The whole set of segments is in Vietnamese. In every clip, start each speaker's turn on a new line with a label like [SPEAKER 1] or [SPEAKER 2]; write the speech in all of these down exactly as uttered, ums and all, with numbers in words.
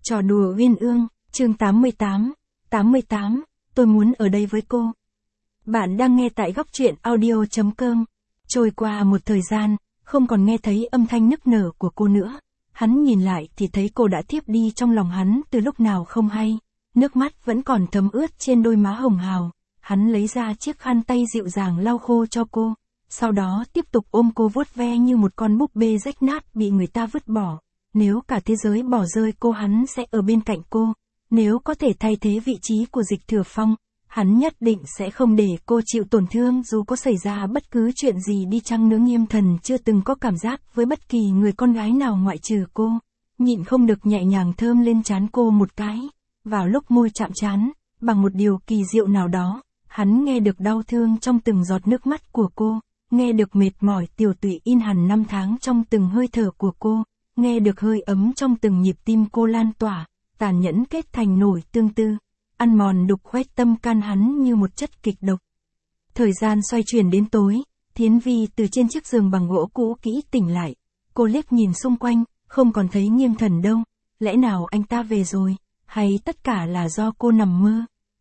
[SPEAKER 1] Trò đùa uyên ương, chương tám mươi tám, tám mươi tám, tôi muốn ở đây với cô. Bạn đang nghe tại góc truyện audio chấm com. Trôi qua một thời gian, không còn nghe thấy âm thanh nức nở của cô nữa. Hắn nhìn lại thì thấy cô đã thiếp đi trong lòng hắn từ lúc nào không hay. Nước mắt vẫn còn thấm ướt trên đôi má hồng hào. Hắn lấy ra chiếc khăn tay dịu dàng lau khô cho cô. Sau đó tiếp tục ôm cô vuốt ve như một con búp bê rách nát bị người ta vứt bỏ. Nếu cả thế giới bỏ rơi cô, hắn sẽ ở bên cạnh cô. Nếu có thể thay thế vị trí của Dịch Thừa Phong, hắn nhất định sẽ không để cô chịu tổn thương dù có xảy ra bất cứ chuyện gì đi chăng nữa. Nghiêm Thần chưa từng có cảm giác với bất kỳ người con gái nào ngoại trừ cô. Nhịn không được nhẹ nhàng thơm lên trán cô một cái. Vào lúc môi chạm trán, bằng một điều kỳ diệu nào đó, hắn nghe được đau thương trong từng giọt nước mắt của cô, nghe được mệt mỏi tiểu tụy in hằn năm tháng trong từng hơi thở của cô, nghe được hơi ấm trong từng nhịp tim cô lan tỏa, tàn nhẫn kết thành nổi tương tư, ăn mòn đục khoét tâm can hắn như một chất kịch độc. Thời gian xoay chuyển đến tối, Thiến Vi từ trên chiếc giường bằng gỗ cũ kỹ tỉnh lại. Cô liếc nhìn xung quanh, không còn thấy Nghiêm Thần đâu. Lẽ nào anh ta về rồi, hay tất cả là do cô nằm mơ?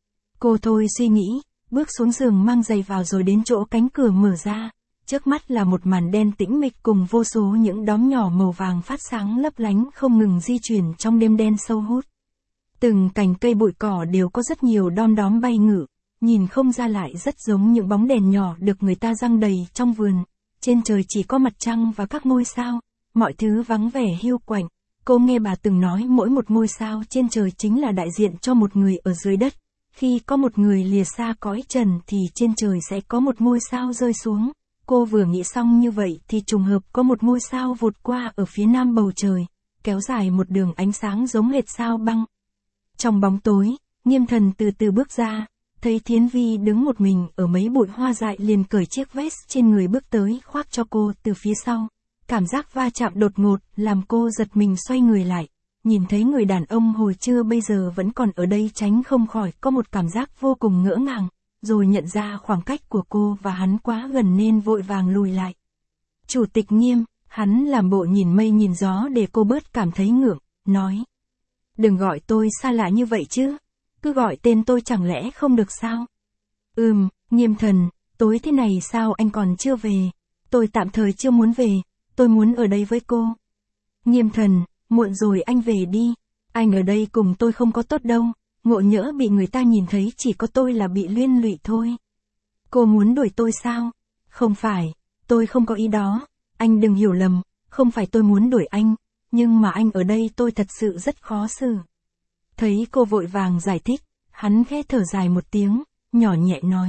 [SPEAKER 1] Cô thôi suy nghĩ, bước xuống giường mang giày vào rồi đến chỗ cánh cửa mở ra. Trước mắt là một màn đen tĩnh mịch cùng vô số những đóm nhỏ màu vàng phát sáng lấp lánh không ngừng di chuyển trong đêm đen sâu hút. Từng cành cây bụi cỏ đều có rất nhiều đom đóm bay ngự, nhìn không ra lại rất giống những bóng đèn nhỏ được người ta răng đầy trong vườn. Trên trời chỉ có mặt trăng và các ngôi sao, mọi thứ vắng vẻ hiu quạnh. Cô nghe bà từng nói mỗi một ngôi sao trên trời chính là đại diện cho một người ở dưới đất. Khi có một người lìa xa cõi trần thì trên trời sẽ có một ngôi sao rơi xuống. Cô vừa nghĩ xong như vậy thì trùng hợp có một ngôi sao vụt qua ở phía nam bầu trời, kéo dài một đường ánh sáng giống hệt sao băng. Trong bóng tối, Nghiêm Thần từ từ bước ra, thấy Thiến Vi đứng một mình ở mấy bụi hoa dại liền cởi chiếc vest trên người bước tới khoác cho cô từ phía sau. Cảm giác va chạm đột ngột làm cô giật mình xoay người lại, nhìn thấy người đàn ông hồi trưa bây giờ vẫn còn ở đây tránh không khỏi có một cảm giác vô cùng ngỡ ngàng. Rồi nhận ra khoảng cách của cô và hắn quá gần nên vội vàng lùi lại. Chủ tịch Nghiêm, hắn làm bộ nhìn mây nhìn gió để cô bớt cảm thấy ngượng, nói. Đừng gọi tôi xa lạ như vậy chứ, cứ gọi tên tôi chẳng lẽ không được sao? Ừm, Nghiêm Thần, tối thế này sao anh còn chưa về? Tôi tạm thời chưa muốn về, tôi muốn ở đây với cô. Nghiêm Thần, muộn rồi anh về đi, anh ở đây cùng tôi không có tốt đâu. Ngộ nhỡ bị người ta nhìn thấy chỉ có tôi là bị liên lụy thôi. Cô muốn đuổi tôi sao? Không phải, tôi không có ý đó, anh đừng hiểu lầm, không phải tôi muốn đuổi anh, nhưng mà anh ở đây tôi thật sự rất khó xử. Thấy cô vội vàng giải thích, hắn khẽ thở dài một tiếng, nhỏ nhẹ nói.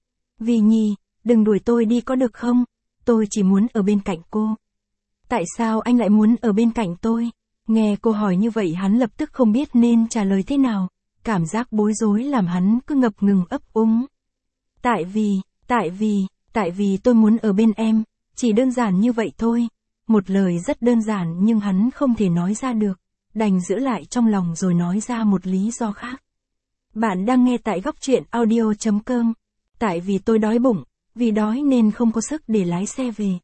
[SPEAKER 1] Vi Nhi, đừng đuổi tôi đi có được không? Tôi chỉ muốn ở bên cạnh cô. Tại sao anh lại muốn ở bên cạnh tôi? Nghe cô hỏi như vậy hắn lập tức không biết nên trả lời thế nào. Cảm giác bối rối làm hắn cứ ngập ngừng ấp úng. Tại vì, tại vì, tại vì tôi muốn ở bên em, chỉ đơn giản như vậy thôi. Một lời rất đơn giản nhưng hắn không thể nói ra được, đành giữ lại trong lòng rồi nói ra một lý do khác. Bạn đang nghe tại góc truyện audio chấm com. Tại vì tôi đói bụng, vì đói nên không có sức để lái xe về.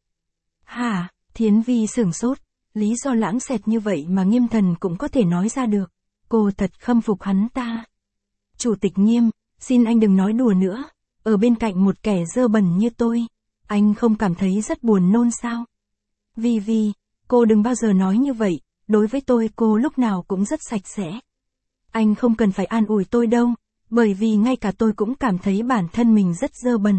[SPEAKER 1] Hả, Thiến Vi sửng sốt, lý do lãng xẹt như vậy mà Nghiêm Thần cũng có thể nói ra được. Cô thật khâm phục hắn ta. Chủ tịch Nghiêm, xin anh đừng nói đùa nữa, ở bên cạnh một kẻ dơ bẩn như tôi, anh không cảm thấy rất buồn nôn sao? Vi Vi, cô đừng bao giờ nói như vậy, đối với tôi cô lúc nào cũng rất sạch sẽ. Anh không cần phải an ủi tôi đâu, bởi vì ngay cả tôi cũng cảm thấy bản thân mình rất dơ bẩn.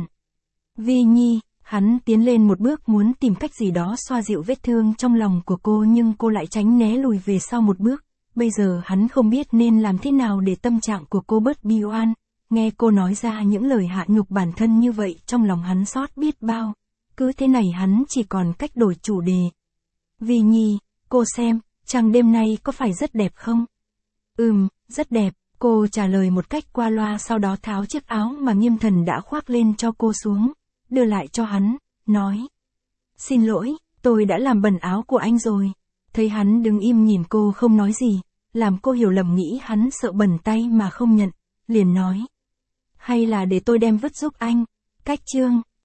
[SPEAKER 1] Vi Nhi, hắn tiến lên một bước muốn tìm cách gì đó xoa dịu vết thương trong lòng của cô nhưng cô lại tránh né lùi về sau một bước. Bây giờ hắn không biết nên làm thế nào để tâm trạng của cô bớt bi oan. Nghe cô nói ra những lời hạ nhục bản thân như vậy trong lòng hắn xót biết bao. Cứ thế này hắn chỉ còn cách đổi chủ đề. Vi Nhi, cô xem, trăng đêm nay có phải rất đẹp không? Ừm, rất đẹp, cô trả lời một cách qua loa sau đó tháo chiếc áo mà Nghiêm Thần đã khoác lên cho cô xuống, đưa lại cho hắn, nói. Xin lỗi, tôi đã làm bẩn áo của anh rồi. Thấy hắn đứng im nhìn cô không nói gì, làm cô hiểu lầm nghĩ hắn sợ bẩn tay mà không nhận, liền nói. Hay là để tôi đem vứt giúp anh, cách chương.